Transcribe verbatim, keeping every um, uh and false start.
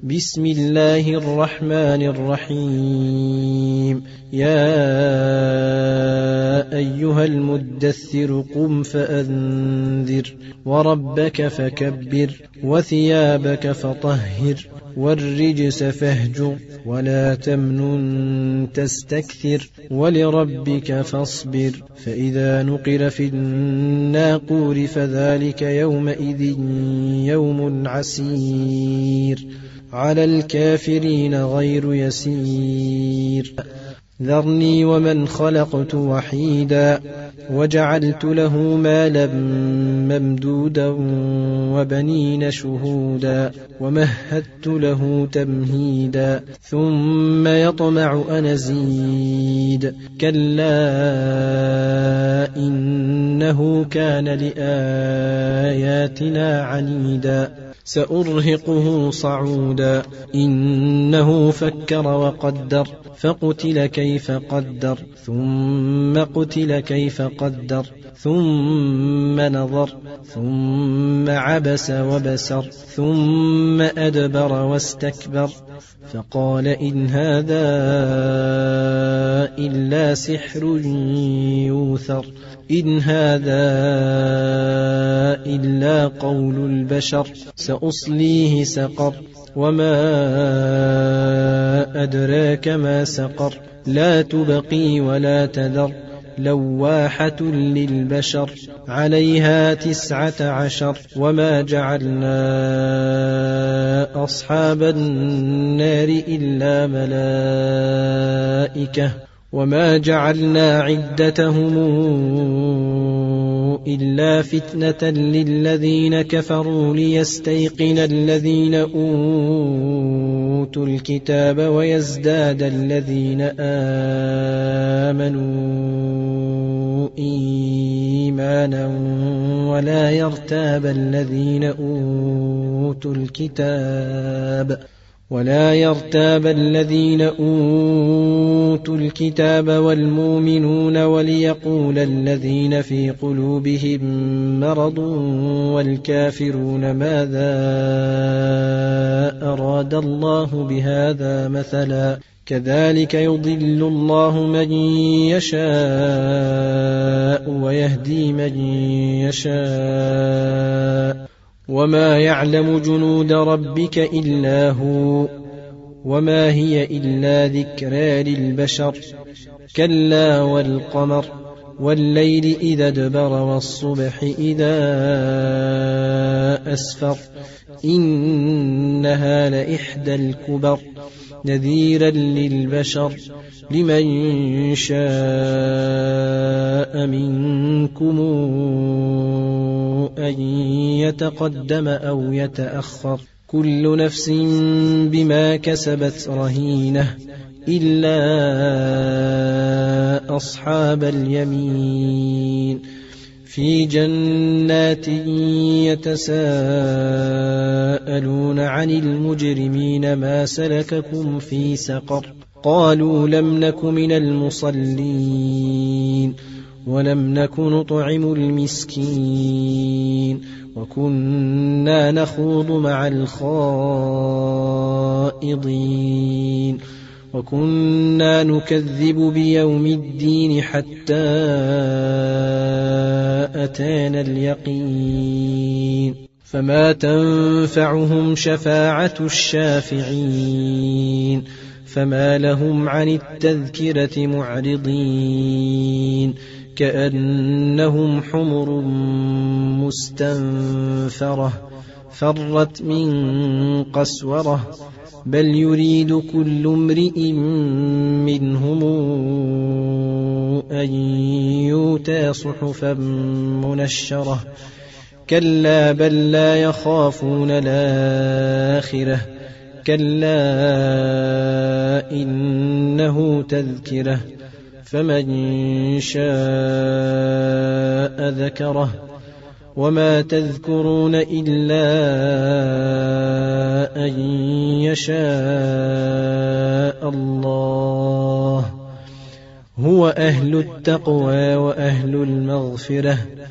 بسم الله الرحمن الرحيم. يا أيها المدثر قم فأنذر وربك فكبر وثيابك فطهر والرجس فاهجر ولا تمنن تستكثر ولربك فاصبر فإذا نقر في الناقور فذلك يومئذ يوم عسير على الكافرين غير يسير. ذرني ومن خلقت وحيدا وجعلت له مالا ممدودا وبنين شهودا ومهدت له تمهيدا ثم يطمع أن أزيد كلا إنه كان لآياتنا عنيدا سأرهقه صعودا إنه فكر وقدر فقتل كيف قدر ثم قتل كيف قدر ثم نظر ثم عبس وبسر ثم أدبر واستكبر فقال إن هذا إلا سحر يوثر إن هذا إلا قول البشر سأصليه سقر وما أدراك ما سقر لا تبقي ولا تذر لواحة للبشر عليها تسعة عشر وما جعلنا أصحاب النار إلا ملائكة وما جعلنا عدتهم إلا فتنة للذين كفروا ليستيقن الذين أوتوا الكتاب ويزداد الذين آمنوا إيمانا ولا يرتاب الذين أوتوا الكتاب ولا يرتاب الذين أوتوا الكتاب والمؤمنون وليقول الذين في قلوبهم مرض والكافرون ماذا أراد الله بهذا مثلا كذلك يضل الله من يشاء ويهدي من يشاء وما يعلم جنود ربك إلا هو وما هي إلا ذكرى للبشر كلا والقمر والليل إذا ادبر والصبح إذا أسفر إنها لإحدى الكبر نذيرا للبشر لمن شاء منكم أن يتقدم أو يتأخر كل نفس بما كسبت رهينة إلا أصحاب اليمين في جنات يتساءلون عن المجرمين ما سلككم في سقر قالوا لم نك من المصلين ولم نك نطعم المسكين وكنا نخوض مع الخائضين وكنا نكذب بيوم الدين حتى أتانا اليقين فما تنفعهم شفاعة الشافعين فما لهم عن التذكرة معرضين كأنهم حمر مستنفرة فرت من قسورة بل يريد كل امرئ منهم أن يؤتى صحفا منشرة كلا بل لا يخافون الآخرة كلا إنه تذكرة فمن شاء ذكره وما تذكرون إلا أن يشاء الله هو أهل التقوى وأهل المغفرة